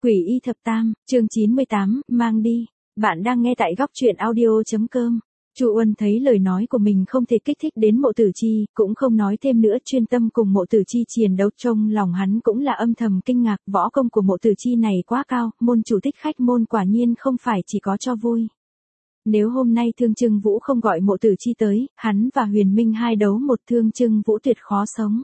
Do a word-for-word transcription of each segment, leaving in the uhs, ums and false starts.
Quỷ y thập tam, chương chín mươi tám, mang đi. Bạn đang nghe tại góc truyện audio.com. Chu Uân thấy lời nói của mình không thể kích thích đến Mộ Tử Chi, cũng không nói thêm nữa, chuyên tâm cùng Mộ Tử Chi chiến đấu. Trong lòng hắn cũng là âm thầm kinh ngạc, võ công của Mộ Tử Chi này quá cao, môn chủ thích khách môn quả nhiên không phải chỉ có cho vui. Nếu hôm nay Thương Trưng Vũ không gọi Mộ Tử Chi tới, hắn và Huyền Minh hai đấu một, Thương Trưng Vũ tuyệt khó sống.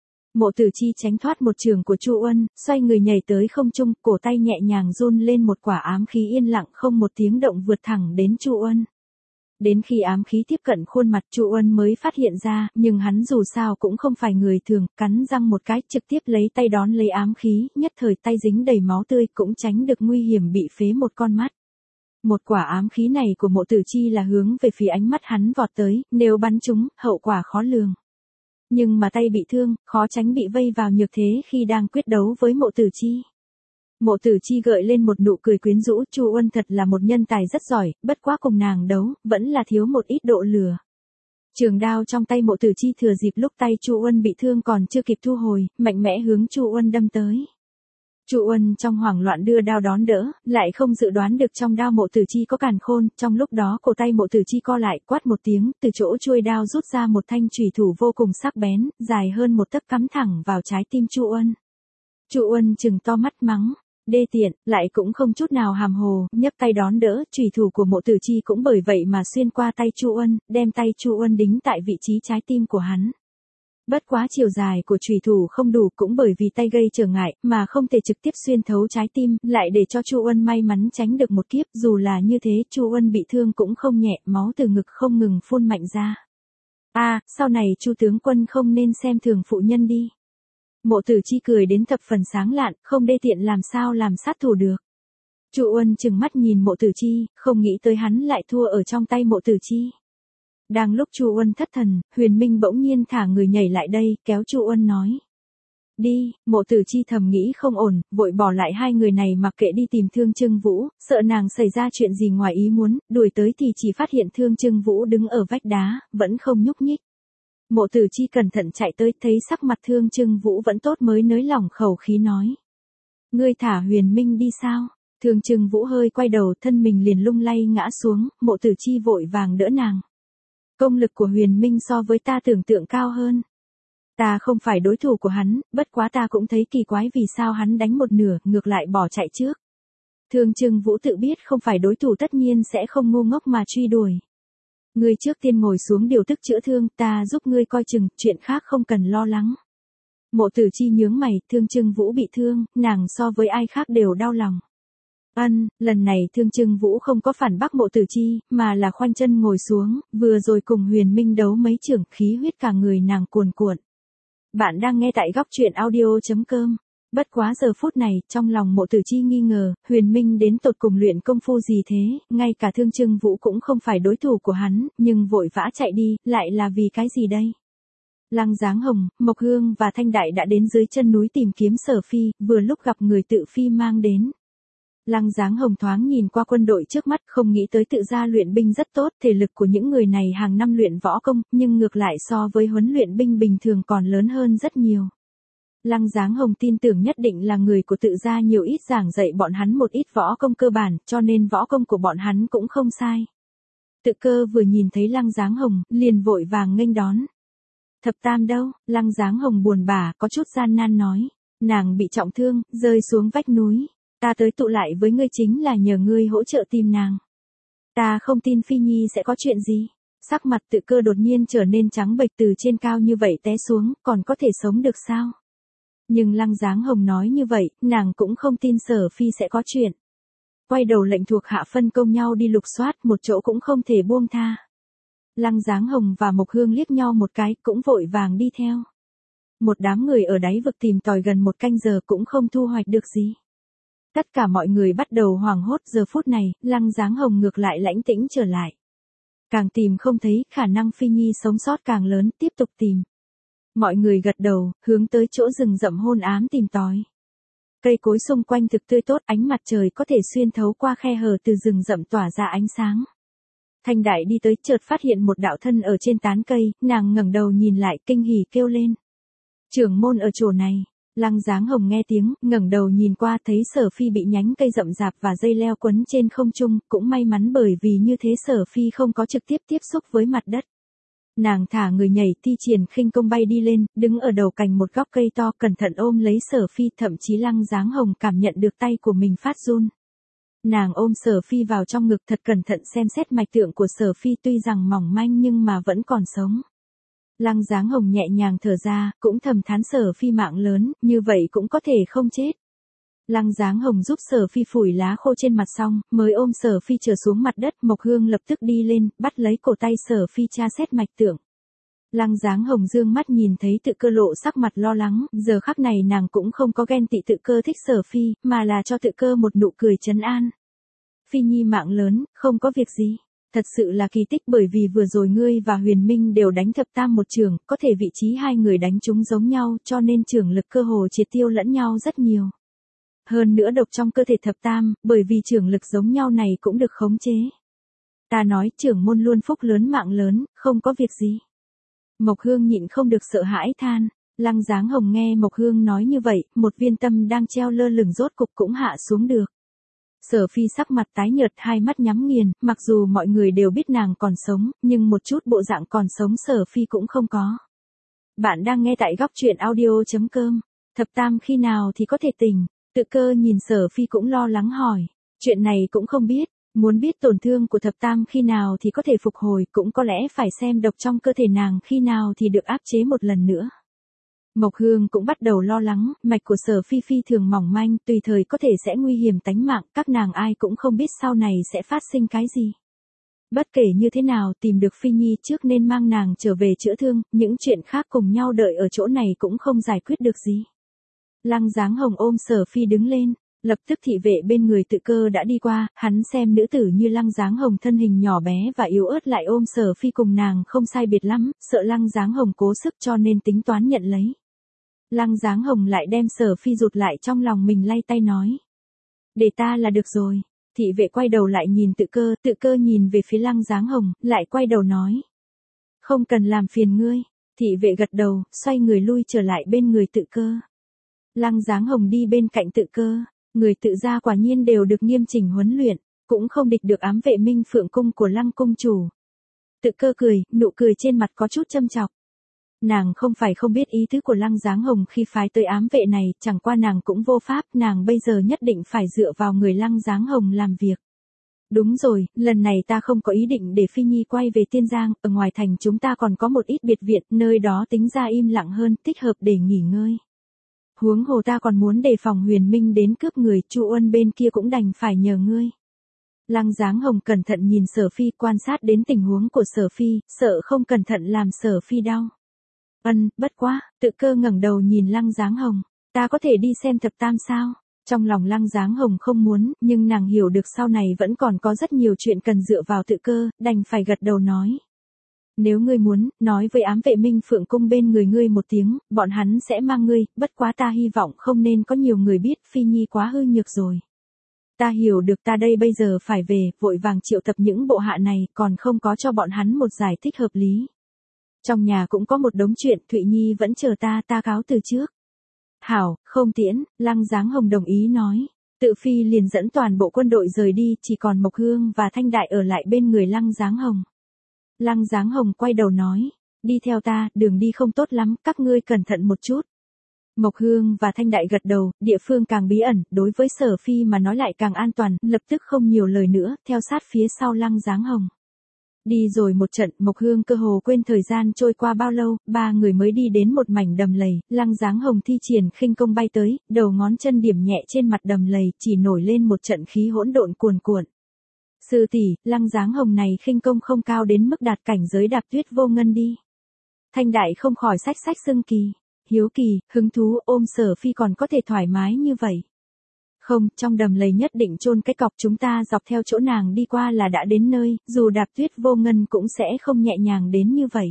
Mộ Tử Chi tránh thoát một trường của Chu Uân, xoay người nhảy tới không trung, cổ tay nhẹ nhàng run lên, một quả ám khí yên lặng không một tiếng động vượt thẳng đến Chu Uân. Đến khi ám khí tiếp cận khuôn mặt Chu Uân mới phát hiện ra, nhưng hắn dù sao cũng không phải người thường, cắn răng một cái trực tiếp lấy tay đón lấy ám khí, nhất thời tay dính đầy máu tươi, cũng tránh được nguy hiểm bị phế một con mắt. Một quả ám khí này của Mộ Tử Chi là hướng về phía ánh mắt hắn vọt tới, nếu bắn trúng, hậu quả khó lường. Nhưng mà tay bị thương, khó tránh bị vây vào nhược thế khi đang quyết đấu với Mộ Tử Chi. Mộ Tử Chi gợi lên một nụ cười quyến rũ, Chu Uân thật là một nhân tài rất giỏi, bất quá cùng nàng đấu, vẫn là thiếu một ít độ lửa. Trường đao trong tay Mộ Tử Chi thừa dịp lúc tay Chu Uân bị thương còn chưa kịp thu hồi, mạnh mẽ hướng Chu Uân đâm tới. Chu Uân trong hoảng loạn đưa đao đón đỡ, lại không dự đoán được trong đao Mộ Tử Chi có càn khôn, trong lúc đó cổ tay Mộ Tử Chi co lại, quát một tiếng, từ chỗ chuôi đao rút ra một thanh chùy thủ vô cùng sắc bén, dài hơn một tấc cắm thẳng vào trái tim Chu Uân. Chu Uân trừng to mắt mắng, đê tiện, lại cũng không chút nào hàm hồ, nhấc tay đón đỡ, chùy thủ của Mộ Tử Chi cũng bởi vậy mà xuyên qua tay Chu Uân, đem tay Chu Uân đính tại vị trí trái tim của hắn. Bất quá chiều dài của chùy thủ không đủ, cũng bởi vì tay gây trở ngại, mà không thể trực tiếp xuyên thấu trái tim, lại để cho Chu Uân may mắn tránh được một kiếp, dù là như thế, Chu Uân bị thương cũng không nhẹ, máu từ ngực không ngừng phun mạnh ra. A, à, sau này Chu tướng quân không nên xem thường phụ nhân đi. Mộ Tử Chi cười đến thập phần sáng lạn, không đê tiện làm sao làm sát thủ được. Chu Uân trừng mắt nhìn Mộ Tử Chi, không nghĩ tới hắn lại thua ở trong tay Mộ Tử Chi. Đang lúc Chu Uân thất thần, Huyền Minh bỗng nhiên thả người nhảy lại đây, kéo Chu Uân nói. Đi, Mộ Tử Chi thầm nghĩ không ổn, vội bỏ lại hai người này mặc kệ đi tìm Thương Trưng Vũ, sợ nàng xảy ra chuyện gì ngoài ý muốn, đuổi tới thì chỉ phát hiện Thương Trưng Vũ đứng ở vách đá, vẫn không nhúc nhích. Mộ Tử Chi cẩn thận chạy tới, thấy sắc mặt Thương Trưng Vũ vẫn tốt mới nới lỏng khẩu khí nói. Ngươi thả Huyền Minh đi sao? Thương Trưng Vũ hơi quay đầu, thân mình liền lung lay ngã xuống, Mộ Tử Chi vội vàng đỡ nàng. Công lực của Huyền Minh so với ta tưởng tượng cao hơn. Ta không phải đối thủ của hắn, bất quá ta cũng thấy kỳ quái vì sao hắn đánh một nửa, ngược lại bỏ chạy trước. Thương Trưng Vũ tự biết không phải đối thủ tất nhiên sẽ không ngu ngốc mà truy đuổi. Ngươi trước tiên ngồi xuống điều tức chữa thương, ta giúp ngươi coi chừng, chuyện khác không cần lo lắng. Mộ Tử Chi nhướng mày, Thương Trưng Vũ bị thương, nàng so với ai khác đều đau lòng. Ân, lần này Thương Trưng Vũ không có phản bác Mộ Tử Chi, mà là khoanh chân ngồi xuống, vừa rồi cùng Huyền Minh đấu mấy trưởng, khí huyết cả người nàng cuồn cuộn. Bạn đang nghe tại góc truyện audio.com. Bất quá giờ phút này, trong lòng Mộ Tử Chi nghi ngờ, Huyền Minh đến tột cùng luyện công phu gì thế, ngay cả Thương Trưng Vũ cũng không phải đối thủ của hắn, nhưng vội vã chạy đi, lại là vì cái gì đây? Lăng Giáng Hồng, Mộc Hương và Thanh Đại đã đến dưới chân núi tìm kiếm Sở Phi, vừa lúc gặp người tự Phi mang đến. Lăng Giáng Hồng thoáng nhìn qua quân đội trước mắt, không nghĩ tới tự gia luyện binh rất tốt, thể lực của những người này hàng năm luyện võ công, nhưng ngược lại so với huấn luyện binh bình thường còn lớn hơn rất nhiều. Lăng Giáng Hồng tin tưởng nhất định là người của tự gia nhiều ít giảng dạy bọn hắn một ít võ công cơ bản, cho nên võ công của bọn hắn cũng không sai. Tự Cơ vừa nhìn thấy Lăng Giáng Hồng, liền vội vàng nghênh đón. Thập tam đâu? Lăng Giáng Hồng buồn bã, có chút gian nan nói. Nàng bị trọng thương, rơi xuống vách núi. Ta tới tụ lại với ngươi chính là nhờ ngươi hỗ trợ tìm nàng. Ta không tin Phi Nhi sẽ có chuyện gì. Sắc mặt Tự Cơ đột nhiên trở nên trắng bệch, từ trên cao như vậy té xuống, còn có thể sống được sao? Nhưng Lăng Giáng Hồng nói như vậy, nàng cũng không tin Sở Phi sẽ có chuyện. Quay đầu lệnh thuộc hạ phân công nhau đi lục soát, một chỗ cũng không thể buông tha. Lăng Giáng Hồng và Mộc Hương liếc nhau một cái, cũng vội vàng đi theo. Một đám người ở đáy vực tìm tòi gần một canh giờ cũng không thu hoạch được gì. Tất cả mọi người bắt đầu hoảng hốt, giờ phút này, Lăng Giáng Hồng ngược lại lãnh tĩnh trở lại. Càng tìm không thấy, khả năng Phi Nhi sống sót càng lớn, tiếp tục tìm. Mọi người gật đầu, hướng tới chỗ rừng rậm hôn ám tìm tòi. Cây cối xung quanh thực tươi tốt, ánh mặt trời có thể xuyên thấu qua khe hở từ rừng rậm tỏa ra ánh sáng. Thanh Đại đi tới, chợt phát hiện một đạo thân ở trên tán cây, nàng ngẩng đầu nhìn lại, kinh hỉ kêu lên. Trưởng môn ở chỗ này. Lăng Dáng Hồng nghe tiếng, ngẩng đầu nhìn qua thấy Sở Phi bị nhánh cây rậm rạp và dây leo quấn trên không trung, cũng may mắn bởi vì như thế Sở Phi không có trực tiếp tiếp xúc với mặt đất. Nàng thả người nhảy thi triển khinh công bay đi lên, đứng ở đầu cành một gốc cây to cẩn thận ôm lấy Sở Phi, thậm chí Lăng Dáng Hồng cảm nhận được tay của mình phát run. Nàng ôm Sở Phi vào trong ngực thật cẩn thận xem xét mạch tượng của Sở Phi tuy rằng mỏng manh nhưng mà vẫn còn sống. Lăng Dáng Hồng nhẹ nhàng thở ra, cũng thầm thán Sở Phi mạng lớn, như vậy cũng có thể không chết. Lăng Dáng Hồng giúp Sở Phi phủi lá khô trên mặt xong, mới ôm Sở Phi trở xuống mặt đất, Mộc Hương lập tức đi lên, bắt lấy cổ tay Sở Phi tra xét mạch tượng. Lăng Dáng Hồng dương mắt nhìn thấy Tự Cơ lộ sắc mặt lo lắng, giờ khắc này nàng cũng không có ghen tị Tự Cơ thích Sở Phi, mà là cho Tự Cơ một nụ cười trấn an. Phi nhi mạng lớn, không có việc gì. Thật sự là kỳ tích bởi vì vừa rồi ngươi và Huyền Minh đều đánh thập tam một trường, có thể vị trí hai người đánh chúng giống nhau cho nên trường lực cơ hồ triệt tiêu lẫn nhau rất nhiều. Hơn nữa độc trong cơ thể thập tam, bởi vì trường lực giống nhau này cũng được khống chế. Ta nói trưởng môn luôn phúc lớn mạng lớn, không có việc gì. Mộc Hương nhịn không được sợ hãi than. Lăng Dáng Hồng nghe Mộc Hương nói như vậy, một viên tâm đang treo lơ lửng rốt cục cũng hạ xuống được. Sở Phi sắc mặt tái nhợt, hai mắt nhắm nghiền, mặc dù mọi người đều biết nàng còn sống, nhưng một chút bộ dạng còn sống Sở Phi cũng không có. Bạn đang nghe tại góc truyện audio chấm com. Thập tam khi nào thì có thể tỉnh? Tự Cơ nhìn Sở Phi cũng lo lắng hỏi. Chuyện này cũng không biết, muốn biết tổn thương của thập tam khi nào thì có thể phục hồi, cũng có lẽ phải xem độc trong cơ thể nàng khi nào thì được áp chế một lần nữa. Mộc Hương cũng bắt đầu lo lắng, mạch của Sở Phi phi thường mỏng manh, tùy thời có thể sẽ nguy hiểm tánh mạng, các nàng ai cũng không biết sau này sẽ phát sinh cái gì. Bất kể như thế nào, tìm được Phi Nhi trước nên mang nàng trở về chữa thương, những chuyện khác cùng nhau đợi ở chỗ này cũng không giải quyết được gì. Lăng Dáng Hồng ôm Sở Phi đứng lên, lập tức thị vệ bên người Tự Cơ đã đi qua, hắn xem nữ tử như Lăng Dáng Hồng thân hình nhỏ bé và yếu ớt lại ôm Sở Phi cùng nàng không sai biệt lắm, sợ Lăng Dáng Hồng cố sức cho nên tính toán nhận lấy. Lăng Dáng Hồng lại đem Sở Phi rụt lại trong lòng mình lay tay nói. Để ta là được rồi. Thị vệ quay đầu lại nhìn Tự Cơ, Tự Cơ nhìn về phía Lăng Dáng Hồng, lại quay đầu nói. Không cần làm phiền ngươi. Thị vệ gật đầu, xoay người lui trở lại bên người Tự Cơ. Lăng Dáng Hồng đi bên cạnh Tự Cơ, người Tự gia quả nhiên đều được nghiêm chỉnh huấn luyện, cũng không địch được ám vệ Minh Phượng cung của Lăng cung chủ. Tự Cơ cười, nụ cười trên mặt có chút châm chọc. Nàng không phải không biết ý tứ của Lăng Dáng Hồng khi phái tới ám vệ này, chẳng qua nàng cũng vô pháp, nàng bây giờ nhất định phải dựa vào người Lăng Dáng Hồng làm việc. Đúng rồi, lần này ta không có ý định để Phi Nhi quay về Tiên Giang, ở ngoài thành chúng ta còn có một ít biệt viện, nơi đó tính ra im lặng hơn, thích hợp để nghỉ ngơi. Huống hồ ta còn muốn đề phòng Huyền Minh đến cướp người, Chu Uân bên kia cũng đành phải nhờ ngươi. Lăng Dáng Hồng cẩn thận nhìn Sở Phi, quan sát đến tình huống của Sở Phi, sợ không cẩn thận làm Sở Phi đau. Ân, bất quá, Tự Cơ ngẩng đầu nhìn Lăng Dáng Hồng, ta có thể đi xem thập tam sao? Trong lòng Lăng Dáng Hồng không muốn, nhưng nàng hiểu được sau này vẫn còn có rất nhiều chuyện cần dựa vào Tự Cơ, đành phải gật đầu nói. Nếu ngươi muốn, nói với ám vệ Minh Phượng cung bên người ngươi một tiếng, bọn hắn sẽ mang ngươi, bất quá ta hy vọng không nên có nhiều người biết, Phi Nhi quá hư nhược rồi. Ta hiểu được, ta đây bây giờ phải về, vội vàng triệu tập những bộ hạ này, còn không có cho bọn hắn một giải thích hợp lý. Trong nhà cũng có một đống chuyện, Thụy Nhi vẫn chờ ta, ta cáo từ trước. Hảo, không tiễn, Lăng Dáng Hồng đồng ý nói. Tự Phi liền dẫn toàn bộ quân đội rời đi, chỉ còn Mộc Hương và Thanh Đại ở lại bên người Lăng Dáng Hồng. Lăng Dáng Hồng quay đầu nói, đi theo ta, đường đi không tốt lắm, các ngươi cẩn thận một chút. Mộc Hương và Thanh Đại gật đầu, địa phương càng bí ẩn, đối với Sở Phi mà nói lại càng an toàn, lập tức không nhiều lời nữa, theo sát phía sau Lăng Dáng Hồng. Đi rồi một trận, Mộc Hương cơ hồ quên thời gian trôi qua bao lâu, ba người mới đi đến một mảnh đầm lầy, Lăng Dáng Hồng thi triển khinh công bay tới, đầu ngón chân điểm nhẹ trên mặt đầm lầy, chỉ nổi lên một trận khí hỗn độn cuồn cuộn. Sư tỷ, Lăng Dáng Hồng này khinh công không cao đến mức đạt cảnh giới đạp tuyết vô ngân đi. Thanh Đại không khỏi xách xách xưng kỳ, hiếu kỳ, hứng thú, ôm Sở Phi còn có thể thoải mái như vậy. Không, trong đầm lầy nhất định chôn cái cọc, chúng ta dọc theo chỗ nàng đi qua là đã đến nơi, dù đạp tuyết vô ngân cũng sẽ không nhẹ nhàng đến như vậy.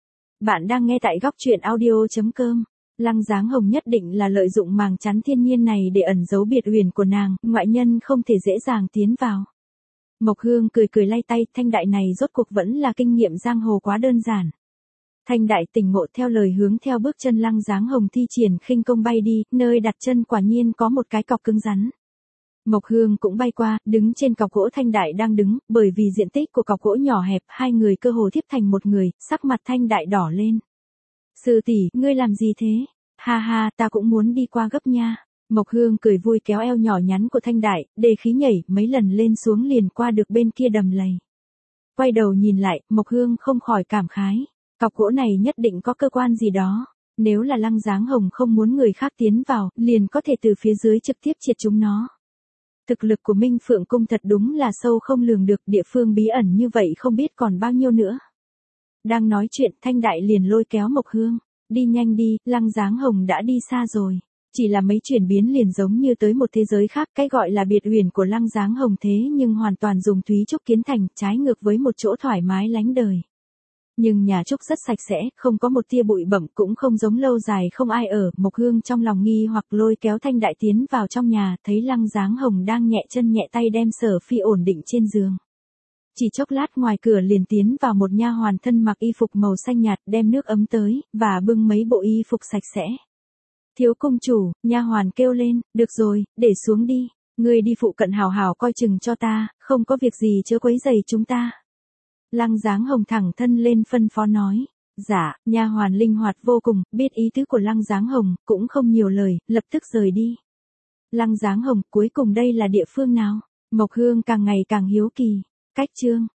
Bạn đang nghe tại góc truyện audio chấm com. Lăng Dáng Hồng nhất định là lợi dụng màng chắn thiên nhiên này để ẩn giấu biệt huyền của nàng, ngoại nhân không thể dễ dàng tiến vào. Mộc Hương cười cười lay tay, Thanh Đại này rốt cuộc vẫn là kinh nghiệm giang hồ quá đơn giản. Thanh Đại tỉnh ngộ theo lời hướng theo bước chân Lăng Dáng Hồng thi triển khinh công bay đi, nơi đặt chân quả nhiên có một cái cọc cứng rắn. Mộc Hương cũng bay qua, đứng trên cọc gỗ Thanh Đại đang đứng, bởi vì diện tích của cọc gỗ nhỏ hẹp, hai người cơ hồ tiếp thành một người, sắc mặt Thanh Đại đỏ lên. Sư tỷ, ngươi làm gì thế? Ha ha, ta cũng muốn đi qua gấp nha. Mộc Hương cười vui kéo eo nhỏ nhắn của Thanh Đại, đề khí nhảy, mấy lần lên xuống liền qua được bên kia đầm lầy. Quay đầu nhìn lại, Mộc Hương không khỏi cảm khái. Cọc gỗ này nhất định có cơ quan gì đó. Nếu là Lăng Dáng Hồng không muốn người khác tiến vào, liền có thể từ phía dưới trực tiếp triệt chúng nó. Thực lực của Minh Phượng Cung thật đúng là sâu không lường được, địa phương bí ẩn như vậy không biết còn bao nhiêu nữa. Đang nói chuyện, Thanh Đại liền lôi kéo Mộc Hương. Đi nhanh đi, Lăng Dáng Hồng đã đi xa rồi. Chỉ là mấy chuyển biến liền giống như tới một thế giới khác, cái gọi là biệt huyền của Lăng Dáng Hồng thế nhưng hoàn toàn dùng thúy trúc kiến thành, trái ngược với một chỗ thoải mái lánh đời. Nhưng nhà trúc rất sạch sẽ, không có một tia bụi bặm, cũng không giống lâu dài không ai ở. Mộc Hương trong lòng nghi hoặc lôi kéo Thanh Đại tiến vào trong nhà, thấy Lăng Dáng Hồng đang nhẹ chân nhẹ tay đem Sở Phi ổn định trên giường. Chỉ chốc lát ngoài cửa liền tiến vào một nha hoàn thân mặc y phục màu xanh nhạt, đem nước ấm tới, và bưng mấy bộ y phục sạch sẽ. Thiếu cung chủ, nha hoàn kêu lên, được rồi, để xuống đi, ngươi đi phụ cận hào hào coi chừng cho ta, không có việc gì chớ quấy rầy chúng ta. Lăng Dáng Hồng thẳng thân lên phân phó nói. Dạ, nha hoàn linh hoạt vô cùng, biết ý tứ của Lăng Dáng Hồng, cũng không nhiều lời, lập tức rời đi. Lăng Dáng Hồng, cuối cùng đây là địa phương nào? Mộc Hương càng ngày càng hiếu kỳ. Cách chương